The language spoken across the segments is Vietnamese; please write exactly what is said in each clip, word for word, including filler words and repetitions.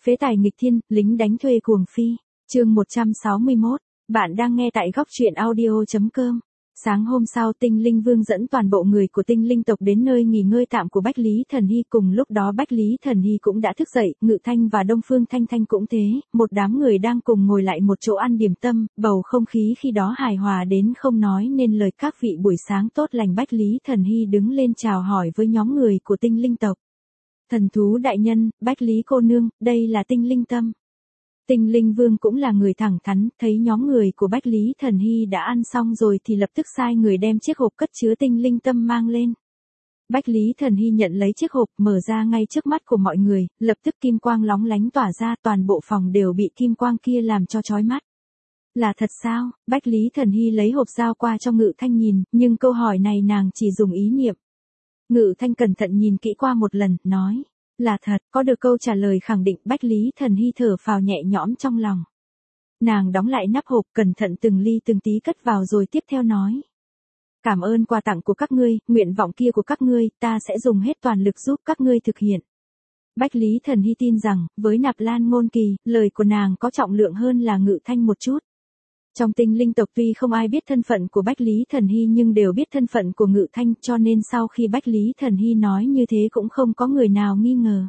Phế tài nghịch thiên, lính đánh thuê cuồng phi. Chương một trăm sáu mươi mốt. Bạn đang nghe tại góc truyện audio chấm com. Sáng hôm sau, Tinh Linh Vương dẫn toàn bộ người của Tinh Linh tộc đến nơi nghỉ ngơi tạm của Bách Lý Thần Hy, cùng lúc đó Bách Lý Thần Hy cũng đã thức dậy, Ngự Thanh và Đông Phương Thanh Thanh cũng thế, một đám người đang cùng ngồi lại một chỗ ăn điểm tâm, bầu không khí khi đó hài hòa đến không nói nên lời. Các vị buổi sáng tốt lành. Bách Lý Thần Hy đứng lên chào hỏi với nhóm người của Tinh Linh tộc. Thần thú đại nhân, Bách Lý cô nương, đây là Tinh Linh tâm. Tinh Linh Vương cũng là người thẳng thắn, thấy nhóm người của Bách Lý Thần Hy đã ăn xong rồi thì lập tức sai người đem chiếc hộp cất chứa Tinh Linh tâm mang lên. Bách Lý Thần Hy nhận lấy chiếc hộp, mở ra ngay trước mắt của mọi người, lập tức kim quang lóng lánh tỏa ra, toàn bộ phòng đều bị kim quang kia làm cho chói mắt. Là thật sao? Bách Lý Thần Hy lấy hộp giao qua cho Ngự Thanh nhìn, nhưng câu hỏi này nàng chỉ dùng ý niệm. Ngự Thanh cẩn thận nhìn kỹ qua một lần, nói. Là thật. Có được câu trả lời khẳng định, Bách Lý Thần Hy thở phào nhẹ nhõm trong lòng. Nàng đóng lại nắp hộp, cẩn thận từng ly từng tí cất vào rồi tiếp theo nói. Cảm ơn quà tặng của các ngươi, nguyện vọng kia của các ngươi, ta sẽ dùng hết toàn lực giúp các ngươi thực hiện. Bách Lý Thần Hy tin rằng, với Nạp Lan Ngôn Kỳ, lời của nàng có trọng lượng hơn là Ngự Thanh một chút. Trong Tinh Linh tộc tuy không ai biết thân phận của Bách Lý Thần Hy nhưng đều biết thân phận của Ngự Thanh, cho nên sau khi Bách Lý Thần Hy nói như thế cũng không có người nào nghi ngờ.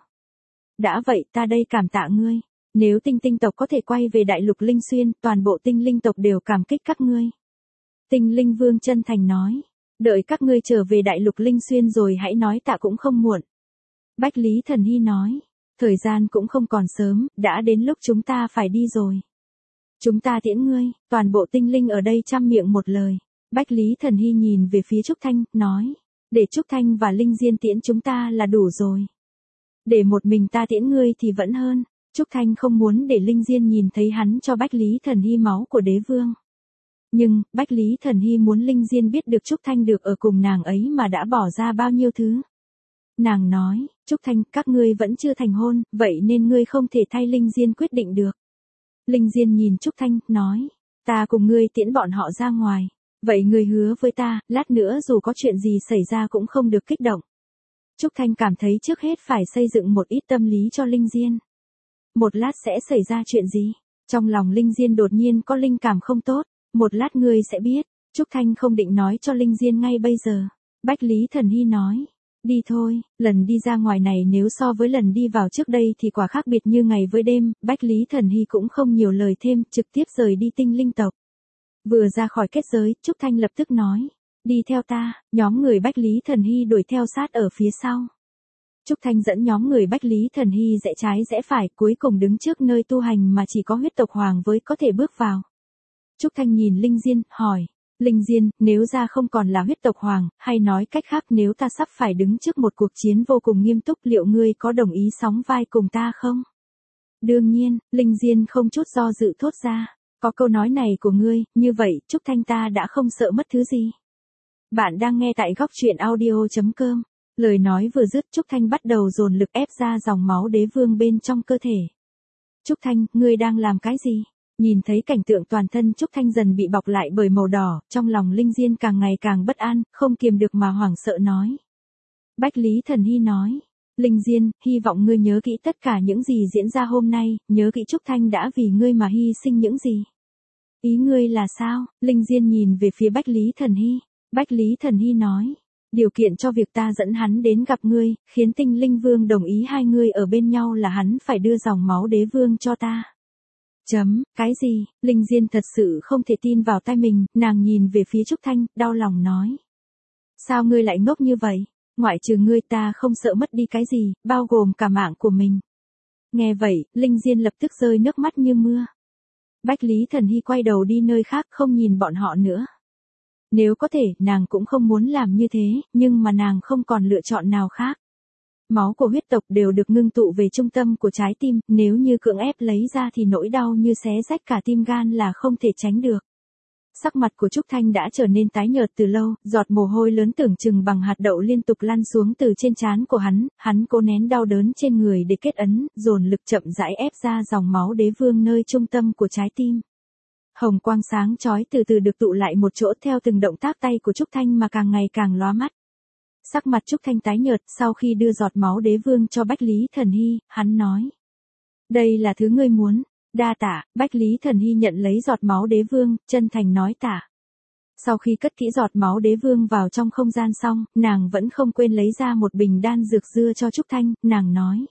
Đã vậy, ta đây cảm tạ ngươi. Nếu Tinh Tinh tộc có thể quay về Đại Lục Linh Xuyên, toàn bộ Tinh Linh tộc đều cảm kích các ngươi. Tinh Linh Vương chân thành nói. Đợi các ngươi trở về Đại Lục Linh Xuyên rồi hãy nói tạ cũng không muộn. Bách Lý Thần Hy nói. Thời gian cũng không còn sớm, đã đến lúc chúng ta phải đi rồi. Chúng ta tiễn ngươi. Toàn bộ tinh linh ở đây chăm miệng một lời. Bách Lý Thần Hy nhìn về phía Trúc Thanh, nói. Để Trúc Thanh và Linh Diên tiễn chúng ta là đủ rồi. Để một mình ta tiễn ngươi thì vẫn hơn. Trúc Thanh không muốn để Linh Diên nhìn thấy hắn cho Bách Lý Thần Hy máu của đế vương. Nhưng, Bách Lý Thần Hy muốn Linh Diên biết được Trúc Thanh được ở cùng nàng ấy mà đã bỏ ra bao nhiêu thứ. Nàng nói, Trúc Thanh, các ngươi vẫn chưa thành hôn, vậy nên ngươi không thể thay Linh Diên quyết định được. Linh Diên nhìn Trúc Thanh, nói, ta cùng ngươi tiễn bọn họ ra ngoài. Vậy ngươi hứa với ta, lát nữa dù có chuyện gì xảy ra cũng không được kích động. Trúc Thanh cảm thấy trước hết phải xây dựng một ít tâm lý cho Linh Diên. Một lát sẽ xảy ra chuyện gì? Trong lòng Linh Diên đột nhiên có linh cảm không tốt. Một lát ngươi sẽ biết. Trúc Thanh không định nói cho Linh Diên ngay bây giờ. Bách Lý Thần Hy nói. Đi thôi, lần đi ra ngoài này nếu so với lần đi vào trước đây thì quả khác biệt như ngày với đêm. Bách Lý Thần Hy cũng không nhiều lời thêm, trực tiếp rời đi Tinh Linh tộc. Vừa ra khỏi kết giới, Trúc Thanh lập tức nói. Đi theo ta. Nhóm người Bách Lý Thần Hy đuổi theo sát ở phía sau. Trúc Thanh dẫn nhóm người Bách Lý Thần Hy rẽ trái rẽ phải, cuối cùng đứng trước nơi tu hành mà chỉ có huyết tộc hoàng với có thể bước vào. Trúc Thanh nhìn Linh Diên, hỏi. Linh Diên, nếu ra không còn là huyết tộc hoàng, hay nói cách khác nếu ta sắp phải đứng trước một cuộc chiến vô cùng nghiêm túc, liệu ngươi có đồng ý sóng vai cùng ta không? Đương nhiên, Linh Diên không chút do dự thốt ra. Có câu nói này của ngươi, như vậy, Trúc Thanh ta đã không sợ mất thứ gì. Bạn đang nghe tại góc truyện audio chấm com. Lời nói vừa dứt, Trúc Thanh bắt đầu dồn lực ép ra dòng máu đế vương bên trong cơ thể. Trúc Thanh, ngươi đang làm cái gì? Nhìn thấy cảnh tượng toàn thân Trúc Thanh dần bị bọc lại bởi màu đỏ, trong lòng Linh Diên càng ngày càng bất an, không kiềm được mà hoảng sợ nói. Bách Lý Thần Hy nói. Linh Diên, hy vọng ngươi nhớ kỹ tất cả những gì diễn ra hôm nay, nhớ kỹ Trúc Thanh đã vì ngươi mà hy sinh những gì. Ý ngươi là sao? Linh Diên nhìn về phía Bách Lý Thần Hy. Bách Lý Thần Hy nói. Điều kiện cho việc ta dẫn hắn đến gặp ngươi, khiến Tinh Linh Vương đồng ý hai ngươi ở bên nhau là hắn phải đưa dòng máu đế vương cho ta. Chấm, cái gì? Linh Diên thật sự không thể tin vào tai mình, nàng nhìn về phía Trúc Thanh, đau lòng nói. Sao ngươi lại ngốc như vậy? Ngoại trừ ngươi ta không sợ mất đi cái gì, bao gồm cả mạng của mình. Nghe vậy, Linh Diên lập tức rơi nước mắt như mưa. Bách Lý Thần Hy quay đầu đi nơi khác không nhìn bọn họ nữa. Nếu có thể, nàng cũng không muốn làm như thế, nhưng mà nàng không còn lựa chọn nào khác. Máu của huyết tộc đều được ngưng tụ về trung tâm của trái tim, nếu như cưỡng ép lấy ra thì nỗi đau như xé rách cả tim gan là không thể tránh được. Sắc mặt của Trúc Thanh đã trở nên tái nhợt từ lâu, giọt mồ hôi lớn tưởng chừng bằng hạt đậu liên tục lăn xuống từ trên trán của hắn, hắn cố nén đau đớn trên người để kết ấn, dồn lực chậm rãi ép ra dòng máu đế vương nơi trung tâm của trái tim. Hồng quang sáng chói từ từ được tụ lại một chỗ theo từng động tác tay của Trúc Thanh mà càng ngày càng lóa mắt. Sắc mặt Trúc Thanh tái nhợt, sau khi đưa giọt máu đế vương cho Bách Lý Thần Hy, hắn nói. Đây là thứ ngươi muốn. Đa tạ. Bách Lý Thần Hy nhận lấy giọt máu đế vương, chân thành nói tạ. Sau khi cất kỹ giọt máu đế vương vào trong không gian xong, nàng vẫn không quên lấy ra một bình đan dược dưa cho Trúc Thanh, nàng nói.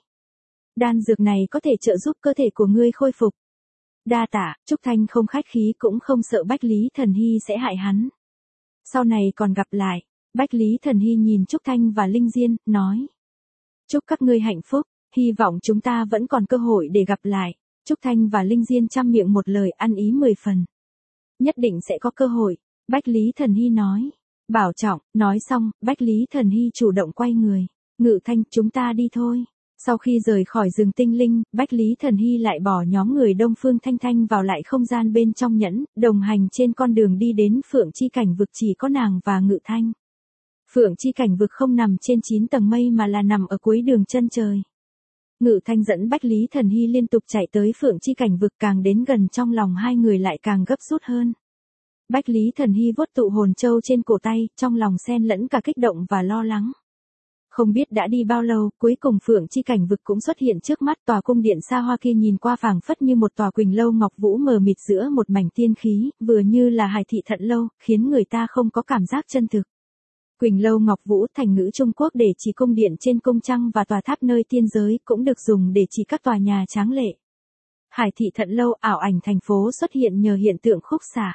Đan dược này có thể trợ giúp cơ thể của ngươi khôi phục. Đa tạ. Trúc Thanh không khách khí cũng không sợ Bách Lý Thần Hy sẽ hại hắn. Sau này còn gặp lại. Bách Lý Thần Hy nhìn Trúc Thanh và Linh Diên, nói. Chúc các ngươi hạnh phúc, hy vọng chúng ta vẫn còn cơ hội để gặp lại. Trúc Thanh và Linh Diên chăm miệng một lời ăn ý mười phần. Nhất định sẽ có cơ hội. Bách Lý Thần Hy nói. Bảo trọng. Nói xong, Bách Lý Thần Hy chủ động quay người. Ngự Thanh, chúng ta đi thôi. Sau khi rời khỏi rừng tinh linh, Bách Lý Thần Hy lại bỏ nhóm người Đông Phương Thanh Thanh vào lại không gian bên trong nhẫn, đồng hành trên con đường đi đến Phượng Chi Cảnh Vực chỉ có nàng và Ngự Thanh. Phượng Chi Cảnh Vực không nằm trên chín tầng mây mà là nằm ở cuối đường chân trời. Ngự Thanh dẫn Bách Lý Thần Hy liên tục chạy tới Phượng Chi Cảnh Vực, càng đến gần trong lòng hai người lại càng gấp rút hơn. Bách Lý Thần Hy vuốt tụ hồn châu trên cổ tay, trong lòng xen lẫn cả kích động và lo lắng. Không biết đã đi bao lâu, cuối cùng Phượng Chi Cảnh Vực cũng xuất hiện trước mắt. Tòa cung điện xa hoa kia nhìn qua phảng phất như một tòa Quỳnh Lâu Ngọc Vũ mờ mịt giữa một mảnh tiên khí, vừa như là Hải Thị Thận Lâu, khiến người ta không có cảm giác chân thực. Quỳnh Lâu Ngọc Vũ, thành ngữ Trung Quốc để chỉ cung điện trên cung trăng và tòa tháp nơi tiên giới, cũng được dùng để chỉ các tòa nhà tráng lệ. Hải Thị Thận Lâu, ảo ảnh thành phố xuất hiện nhờ hiện tượng khúc xạ.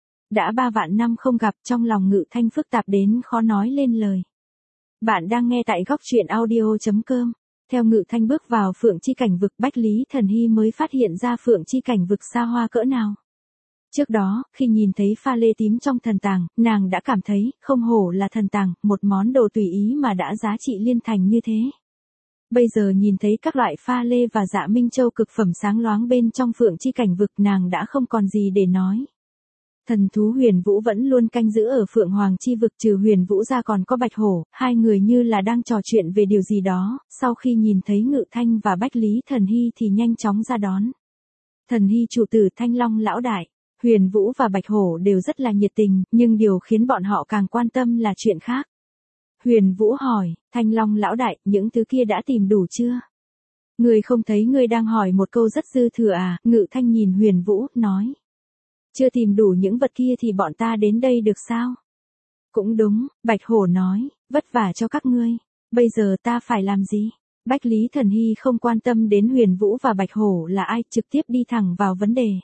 Đã ba vạn năm không gặp, trong lòng Ngự Thanh phức tạp đến khó nói lên lời. Bạn đang nghe tại góc truyện audio chấm com. Theo Ngự Thanh bước vào Phượng Chi Cảnh Vực, Bách Lý Thần Hy mới phát hiện ra Phượng Chi Cảnh Vực xa hoa cỡ nào. Trước đó, khi nhìn thấy pha lê tím trong thần tàng, nàng đã cảm thấy, không hổ là thần tàng, một món đồ tùy ý mà đã giá trị liên thành như thế. Bây giờ nhìn thấy các loại pha lê và dạ minh châu cực phẩm sáng loáng bên trong Phượng Chi Cảnh Vực, nàng đã không còn gì để nói. Thần thú Huyền Vũ vẫn luôn canh giữ ở Phượng Hoàng Chi Vực, trừ Huyền Vũ ra còn có Bạch Hổ, hai người như là đang trò chuyện về điều gì đó, sau khi nhìn thấy Ngự Thanh và Bách Lý Thần Hy thì nhanh chóng ra đón. Thần Hy chủ tử Thanh Long lão đại, Huyền Vũ và Bạch Hổ đều rất là nhiệt tình, nhưng điều khiến bọn họ càng quan tâm là chuyện khác. Huyền Vũ hỏi, Thanh Long lão đại, những thứ kia đã tìm đủ chưa? Người không thấy người đang hỏi một câu rất dư thừa à? Ngự Thanh nhìn Huyền Vũ, nói. Chưa tìm đủ những vật kia thì bọn ta đến đây được sao? Cũng đúng, Bạch Hổ nói, vất vả cho các ngươi. Bây giờ ta phải làm gì? Bách Lý Thần Hy không quan tâm đến Huyền Vũ và Bạch Hổ là ai, trực tiếp đi thẳng vào vấn đề.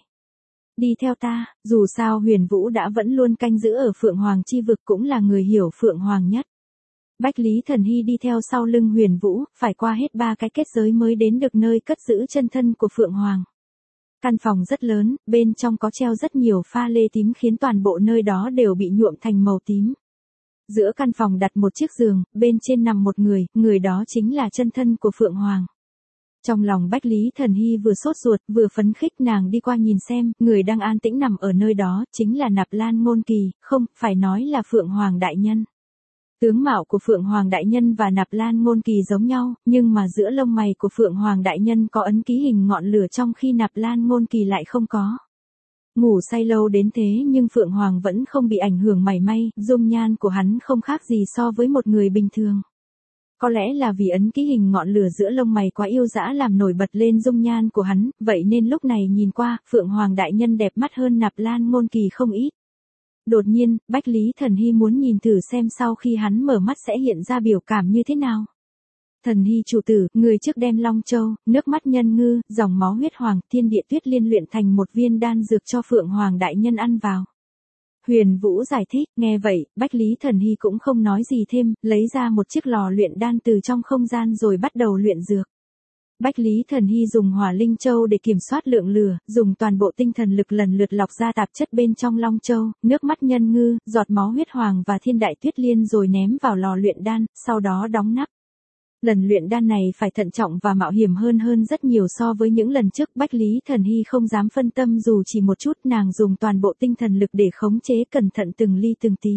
Đi theo ta, dù sao Huyền Vũ đã vẫn luôn canh giữ ở Phượng Hoàng Chi Vực, cũng là người hiểu Phượng Hoàng nhất. Bách Lý Thần Hy đi theo sau lưng Huyền Vũ, phải qua hết ba cái kết giới mới đến được nơi cất giữ chân thân của Phượng Hoàng. Căn phòng rất lớn, bên trong có treo rất nhiều pha lê tím khiến toàn bộ nơi đó đều bị nhuộm thành màu tím. Giữa căn phòng đặt một chiếc giường, bên trên nằm một người, người đó chính là chân thân của Phượng Hoàng. Trong lòng Bách Lý Thần Hy vừa sốt ruột, vừa phấn khích, nàng đi qua nhìn xem, người đang an tĩnh nằm ở nơi đó, chính là Nạp Lan Ngôn Kỳ, không, phải nói là Phượng Hoàng Đại Nhân. Tướng mạo của Phượng Hoàng Đại Nhân và Nạp Lan Ngôn Kỳ giống nhau, nhưng mà giữa lông mày của Phượng Hoàng Đại Nhân có ấn ký hình ngọn lửa, trong khi Nạp Lan Ngôn Kỳ lại không có. Ngủ say lâu đến thế nhưng Phượng Hoàng vẫn không bị ảnh hưởng mảy may, dung nhan của hắn không khác gì so với một người bình thường. Có lẽ là vì ấn ký hình ngọn lửa giữa lông mày quá yêu dã làm nổi bật lên dung nhan của hắn, vậy nên lúc này nhìn qua, Phượng Hoàng Đại Nhân đẹp mắt hơn Nạp Lan Ngôn Kỳ không ít. Đột nhiên, Bách Lý Thần Hy muốn nhìn thử xem sau khi hắn mở mắt sẽ hiện ra biểu cảm như thế nào. Thần Hy chủ tử, người trước đem Long Châu, nước mắt nhân ngư, dòng máu huyết hoàng, thiên địa tuyết liên luyện thành một viên đan dược cho Phượng Hoàng Đại Nhân ăn vào. Huyền Vũ giải thích, nghe vậy, Bách Lý Thần Hy cũng không nói gì thêm, lấy ra một chiếc lò luyện đan từ trong không gian rồi bắt đầu luyện dược. Bách Lý Thần Hy dùng Hỏa Linh Châu để kiểm soát lượng lửa, dùng toàn bộ tinh thần lực lần lượt lọc ra tạp chất bên trong Long Châu, nước mắt nhân ngư, giọt máu huyết hoàng và thiên đại tuyết liên rồi ném vào lò luyện đan, sau đó đóng nắp. Lần luyện đan này phải thận trọng và mạo hiểm hơn hơn rất nhiều so với những lần trước. Bách Lý Thần Hy không dám phân tâm dù chỉ một chút, nàng dùng toàn bộ tinh thần lực để khống chế cẩn thận từng ly từng tí.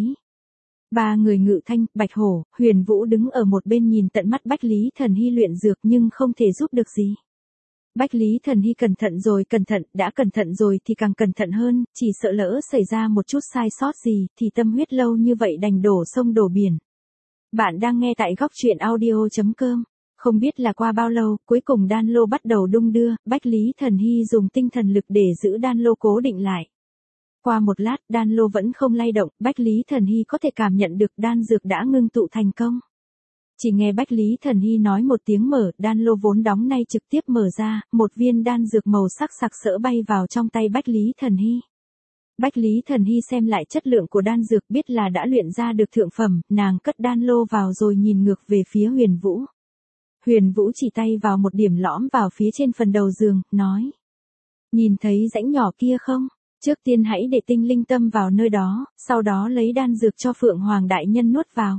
Ba người Ngự Thanh, Bạch Hổ, Huyền Vũ đứng ở một bên nhìn tận mắt Bách Lý Thần Hy luyện dược nhưng không thể giúp được gì. Bách Lý Thần Hy cẩn thận rồi cẩn thận, đã cẩn thận rồi thì càng cẩn thận hơn, chỉ sợ lỡ xảy ra một chút sai sót gì thì tâm huyết lâu như vậy đành đổ sông đổ biển. Bạn đang nghe tại góc truyện audio chấm com. Không biết là qua bao lâu, cuối cùng đan lô bắt đầu đung đưa, Bách Lý Thần Hy dùng tinh thần lực để giữ đan lô cố định lại. Qua một lát, đan lô vẫn không lay động, Bách Lý Thần Hy có thể cảm nhận được đan dược đã ngưng tụ thành công. Chỉ nghe Bách Lý Thần Hy nói một tiếng mở, đan lô vốn đóng nay trực tiếp mở ra, một viên đan dược màu sắc sặc sỡ bay vào trong tay Bách Lý Thần Hy. Bách Lý Thần Hy xem lại chất lượng của đan dược biết là đã luyện ra được thượng phẩm, nàng cất đan lô vào rồi nhìn ngược về phía Huyền Vũ. Huyền Vũ chỉ tay vào một điểm lõm vào phía trên phần đầu giường, nói. Nhìn thấy rãnh nhỏ kia không? Trước tiên hãy để tinh linh tâm vào nơi đó, sau đó lấy đan dược cho Phượng Hoàng Đại Nhân nuốt vào.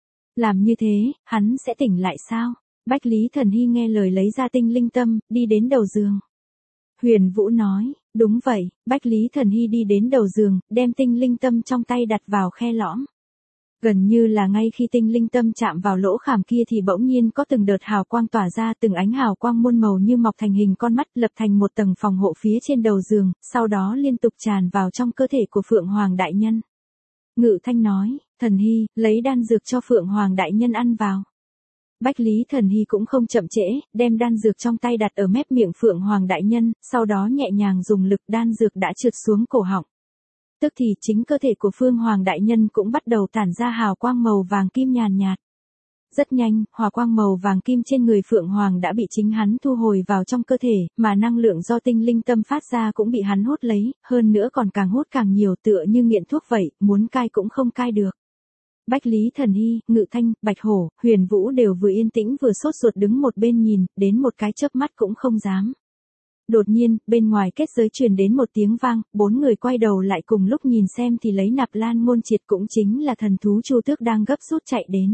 Làm như thế, hắn sẽ tỉnh lại sao? Bách Lý Thần Hy nghe lời lấy ra tinh linh tâm, đi đến đầu giường. Huyền Vũ nói, đúng vậy, Bách Lý Thần Hy đi đến đầu giường, đem tinh linh tâm trong tay đặt vào khe lõm. Gần như là ngay khi tinh linh tâm chạm vào lỗ khảm kia thì bỗng nhiên có từng đợt hào quang tỏa ra, từng ánh hào quang muôn màu như mọc thành hình con mắt lập thành một tầng phòng hộ phía trên đầu giường, sau đó liên tục tràn vào trong cơ thể của Phượng Hoàng Đại Nhân. Ngự Thanh nói, Thần Hy, lấy đan dược cho Phượng Hoàng Đại Nhân ăn vào. Bách Lý Thần Hy cũng không chậm trễ, đem đan dược trong tay đặt ở mép miệng Phượng Hoàng Đại Nhân, sau đó nhẹ nhàng dùng lực đan dược đã trượt xuống cổ họng. Tức thì chính cơ thể của Phương Hoàng Đại Nhân cũng bắt đầu tản ra hào quang màu vàng kim nhàn nhạt. Rất nhanh, hào quang màu vàng kim trên người Phượng Hoàng đã bị chính hắn thu hồi vào trong cơ thể, mà năng lượng do tinh linh tâm phát ra cũng bị hắn hút lấy, hơn nữa còn càng hút càng nhiều tựa như nghiện thuốc vậy, muốn cai cũng không cai được. Bách Lý Thần Hy, Ngự Thanh, Bạch Hổ, Huyền Vũ đều vừa yên tĩnh vừa sốt ruột đứng một bên nhìn, đến một cái chớp mắt cũng không dám. Đột nhiên, bên ngoài kết giới truyền đến một tiếng vang, bốn người quay đầu lại cùng lúc nhìn xem thì lấy Nạp Lan Ngôn Triệt cũng chính là thần thú Chu Tước đang gấp rút chạy đến.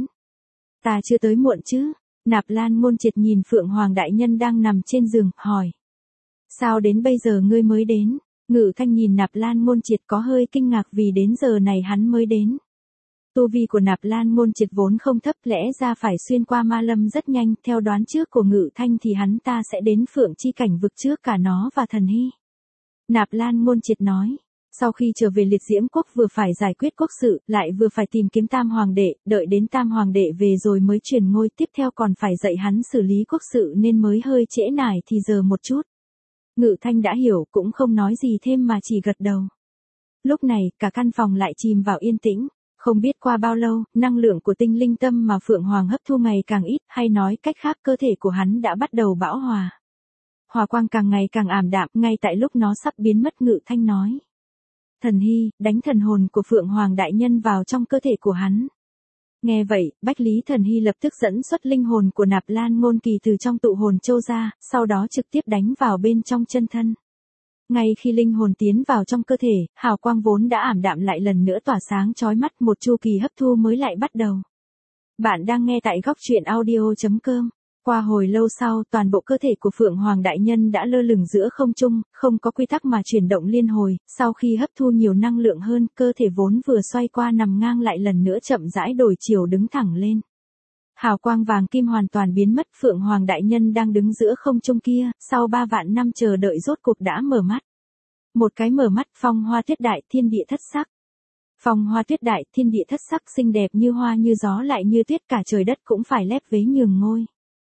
Ta chưa tới muộn chứ? Nạp Lan Ngôn Triệt nhìn Phượng Hoàng Đại Nhân đang nằm trên giường, hỏi. Sao đến bây giờ ngươi mới đến? Ngự Thanh nhìn Nạp Lan Ngôn Triệt có hơi kinh ngạc vì đến giờ này hắn mới đến. Tu vi của Nạp Lan Ngôn Triệt vốn không thấp, lẽ ra phải xuyên qua ma lâm rất nhanh, theo đoán trước của Ngự Thanh thì hắn ta sẽ đến Phượng Chi Cảnh vực trước cả nó và Thần Hy. Nạp Lan Ngôn Triệt nói, sau khi trở về Liệt Diễm Quốc vừa phải giải quyết quốc sự, lại vừa phải tìm kiếm Tam Hoàng đệ, đợi đến Tam Hoàng đệ về rồi mới truyền ngôi, tiếp theo còn phải dạy hắn xử lý quốc sự nên mới hơi trễ nải thì giờ một chút. Ngự Thanh đã hiểu, cũng không nói gì thêm mà chỉ gật đầu. Lúc này, cả căn phòng lại chìm vào yên tĩnh. Không biết qua bao lâu, năng lượng của tinh linh tâm mà Phượng Hoàng hấp thu ngày càng ít, hay nói cách khác cơ thể của hắn đã bắt đầu bão hòa. Hòa quang càng ngày càng ảm đạm, ngay tại lúc nó sắp biến mất Ngự Thanh nói. Thần Hy, đánh thần hồn của Phượng Hoàng Đại Nhân vào trong cơ thể của hắn. Nghe vậy, Bách Lý Thần Hy lập tức dẫn xuất linh hồn của Nạp Lan Ngôn Kỳ từ trong tụ hồn châu ra, sau đó trực tiếp đánh vào bên trong chân thân. Ngay khi linh hồn tiến vào trong cơ thể, hào quang vốn đã ảm đạm lại lần nữa tỏa sáng chói mắt, một chu kỳ hấp thu mới lại bắt đầu. Bạn đang nghe tại góc truyện audio chấm com. Qua hồi lâu sau, toàn bộ cơ thể của Phượng Hoàng Đại Nhân đã lơ lửng giữa không trung, không có quy tắc mà chuyển động liên hồi, sau khi hấp thu nhiều năng lượng hơn, cơ thể vốn vừa xoay qua nằm ngang lại lần nữa chậm rãi đổi chiều đứng thẳng lên. Hào quang vàng kim hoàn toàn biến mất, Phượng Hoàng Đại Nhân đang đứng giữa không trung kia, sau ba vạn năm chờ đợi rốt cuộc đã mở mắt. Một cái mở mắt, phong hoa tuyết đại, thiên địa thất sắc. Phong hoa tuyết đại, thiên địa thất sắc, xinh đẹp như hoa như gió lại như tuyết, cả trời đất cũng phải lép vế nhường ngôi.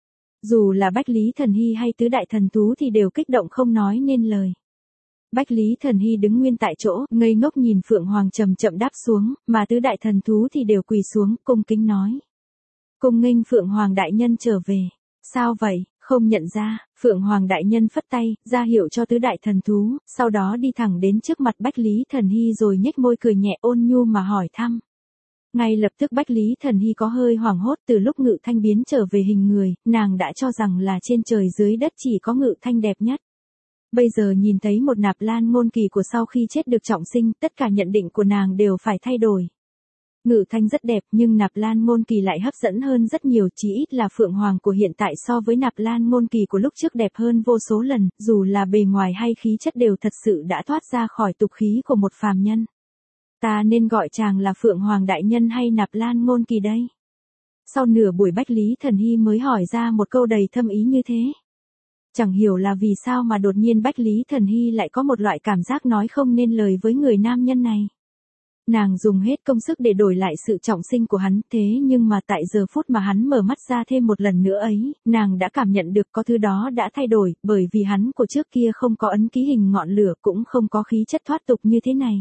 Dù là Bách Lý Thần Hy hay tứ đại thần thú thì đều kích động không nói nên lời. Bách Lý Thần Hy đứng nguyên tại chỗ, ngây ngốc nhìn Phượng Hoàng chậm chậm đáp xuống, mà tứ đại thần thú thì đều quỳ xuống, cung kính nói. Cung nghênh Phượng Hoàng Đại Nhân trở về. Sao vậy, không nhận ra? Phượng Hoàng Đại Nhân phất tay, ra hiệu cho tứ đại thần thú, sau đó đi thẳng đến trước mặt Bách Lý Thần Hy rồi nhếch môi cười nhẹ ôn nhu mà hỏi thăm. Ngay lập tức Bách Lý Thần Hy có hơi hoảng hốt, từ lúc Ngự Thanh biến trở về hình người, nàng đã cho rằng là trên trời dưới đất chỉ có Ngự Thanh đẹp nhất. Bây giờ nhìn thấy một Nạp Lan Ngôn Kỳ của sau khi chết được trọng sinh, tất cả nhận định của nàng đều phải thay đổi. Ngự Thanh rất đẹp nhưng Nạp Lan Ngôn Kỳ lại hấp dẫn hơn rất nhiều, chỉ ít là Phượng Hoàng của hiện tại so với Nạp Lan Ngôn Kỳ của lúc trước đẹp hơn vô số lần, dù là bề ngoài hay khí chất đều thật sự đã thoát ra khỏi tục khí của một phàm nhân. Ta nên gọi chàng là Phượng Hoàng Đại Nhân hay Nạp Lan Ngôn Kỳ đây? Sau nửa buổi Bách Lý Thần Hy mới hỏi ra một câu đầy thâm ý như thế. Chẳng hiểu là vì sao mà đột nhiên Bách Lý Thần Hy lại có một loại cảm giác nói không nên lời với người nam nhân này. Nàng dùng hết công sức để đổi lại sự trọng sinh của hắn, thế nhưng mà tại giờ phút mà hắn mở mắt ra thêm một lần nữa ấy, nàng đã cảm nhận được có thứ đó đã thay đổi, bởi vì hắn của trước kia không có ấn ký hình ngọn lửa, cũng không có khí chất thoát tục như thế này.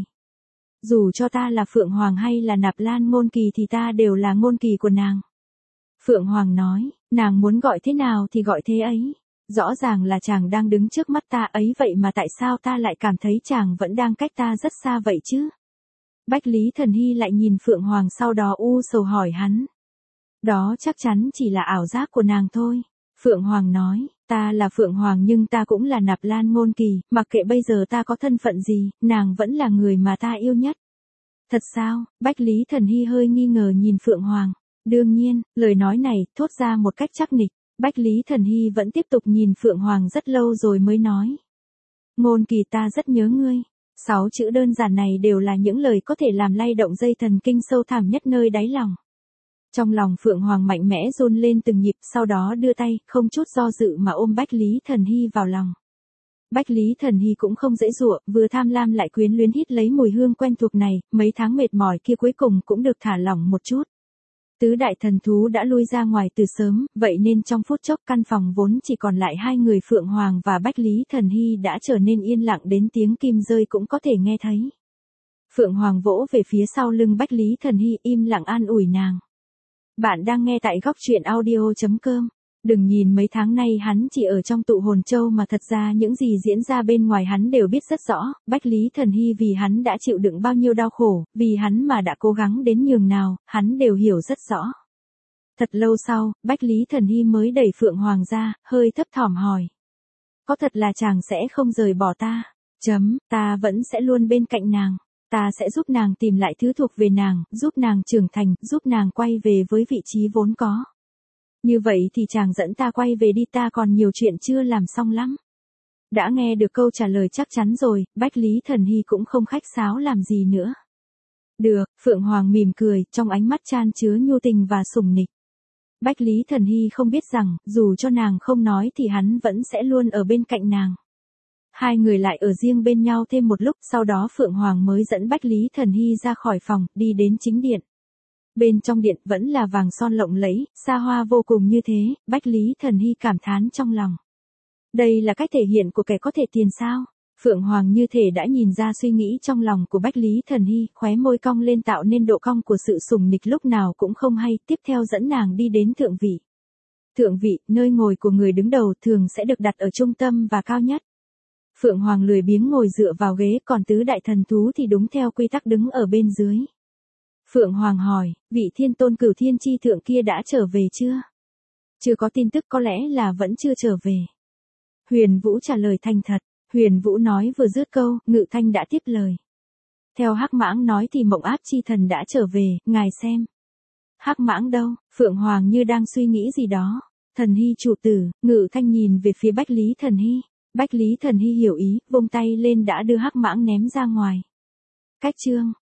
Dù cho ta là Phượng Hoàng hay là Nạp Lan Ngôn Kỳ thì ta đều là ngôn kỳ của nàng. Phượng Hoàng nói, nàng muốn gọi thế nào thì gọi thế ấy. Rõ ràng là chàng đang đứng trước mắt ta ấy, vậy mà tại sao ta lại cảm thấy chàng vẫn đang cách ta rất xa vậy chứ? Bách Lý Thần Hy lại nhìn Phượng Hoàng, sau đó u sầu hỏi hắn. Đó chắc chắn chỉ là ảo giác của nàng thôi. Phượng Hoàng nói, ta là Phượng Hoàng nhưng ta cũng là Nạp Lan Ngôn Kỳ, mặc kệ bây giờ ta có thân phận gì, nàng vẫn là người mà ta yêu nhất. Thật sao? Bách Lý Thần Hy hơi nghi ngờ nhìn Phượng Hoàng. Đương nhiên, lời nói này thốt ra một cách chắc nịch. Bách Lý Thần Hy vẫn tiếp tục nhìn Phượng Hoàng rất lâu rồi mới nói. Ngôn Kỳ, ta rất nhớ ngươi. Sáu chữ đơn giản này đều là những lời có thể làm lay động dây thần kinh sâu thẳm nhất nơi đáy lòng. Trong lòng Phượng Hoàng mạnh mẽ run lên từng nhịp, sau đó đưa tay, không chút do dự mà ôm Bách Lý Thần Hy vào lòng. Bách Lý Thần Hy cũng không dễ dụa, vừa tham lam lại quyến luyến hít lấy mùi hương quen thuộc này, mấy tháng mệt mỏi kia cuối cùng cũng được thả lỏng một chút. Tứ đại thần thú đã lui ra ngoài từ sớm, vậy nên trong phút chốc căn phòng vốn chỉ còn lại hai người Phượng Hoàng và Bách Lý Thần Hy đã trở nên yên lặng đến tiếng kim rơi cũng có thể nghe thấy. Phượng Hoàng vỗ về phía sau lưng Bách Lý Thần Hy, im lặng an ủi nàng. Bạn đang nghe tại góc truyện audio chấm com. Đừng nhìn mấy tháng nay hắn chỉ ở trong tụ hồn châu mà thật ra những gì diễn ra bên ngoài hắn đều biết rất rõ, Bách Lý Thần Hy vì hắn đã chịu đựng bao nhiêu đau khổ, vì hắn mà đã cố gắng đến nhường nào, hắn đều hiểu rất rõ. Thật lâu sau, Bách Lý Thần Hy mới đẩy Phượng Hoàng ra, hơi thấp thỏm hỏi. Có thật là chàng sẽ không rời bỏ ta? Chấm, ta vẫn sẽ luôn bên cạnh nàng. Ta sẽ giúp nàng tìm lại thứ thuộc về nàng, giúp nàng trưởng thành, giúp nàng quay về với vị trí vốn có. Như vậy thì chàng dẫn ta quay về đi, ta còn nhiều chuyện chưa làm xong lắm. Đã nghe được câu trả lời chắc chắn rồi, Bách Lý Thần Hy cũng không khách sáo làm gì nữa. Được, Phượng Hoàng mỉm cười, trong ánh mắt chan chứa nhu tình và sủng nịch. Bách Lý Thần Hy không biết rằng, dù cho nàng không nói thì hắn vẫn sẽ luôn ở bên cạnh nàng. Hai người lại ở riêng bên nhau thêm một lúc, sau đó Phượng Hoàng mới dẫn Bách Lý Thần Hy ra khỏi phòng, đi đến chính điện. Bên trong điện vẫn là vàng son lộng lẫy, xa hoa vô cùng như thế, Bách Lý Thần Hy cảm thán trong lòng. Đây là cách thể hiện của kẻ có thể tiền sao? Phượng Hoàng như thể đã nhìn ra suy nghĩ trong lòng của Bách Lý Thần Hy, khóe môi cong lên tạo nên độ cong của sự sùng nịch lúc nào cũng không hay, tiếp theo dẫn nàng đi đến thượng vị. Thượng vị, nơi ngồi của người đứng đầu thường sẽ được đặt ở trung tâm và cao nhất. Phượng Hoàng lười biếng ngồi dựa vào ghế, còn tứ đại thần thú thì đúng theo quy tắc đứng ở bên dưới. Phượng Hoàng hỏi, vị thiên tôn Cửu Thiên Chi Thượng kia đã trở về chưa? Chưa có tin tức, có lẽ là vẫn chưa trở về. Huyền Vũ trả lời thành thật. Huyền Vũ nói vừa dứt câu, Ngự Thanh đã tiếp lời. Theo Hắc Mãng nói thì Mộng Áp Chi Thần đã trở về, ngài xem. Hắc Mãng đâu? Phượng Hoàng như đang suy nghĩ gì đó. Thần Hy chủ tử, Ngự Thanh nhìn về phía Bách Lý Thần Hy. Bách Lý Thần Hy hiểu ý, vung tay lên đã đưa Hắc Mãng ném ra ngoài. Cách chương.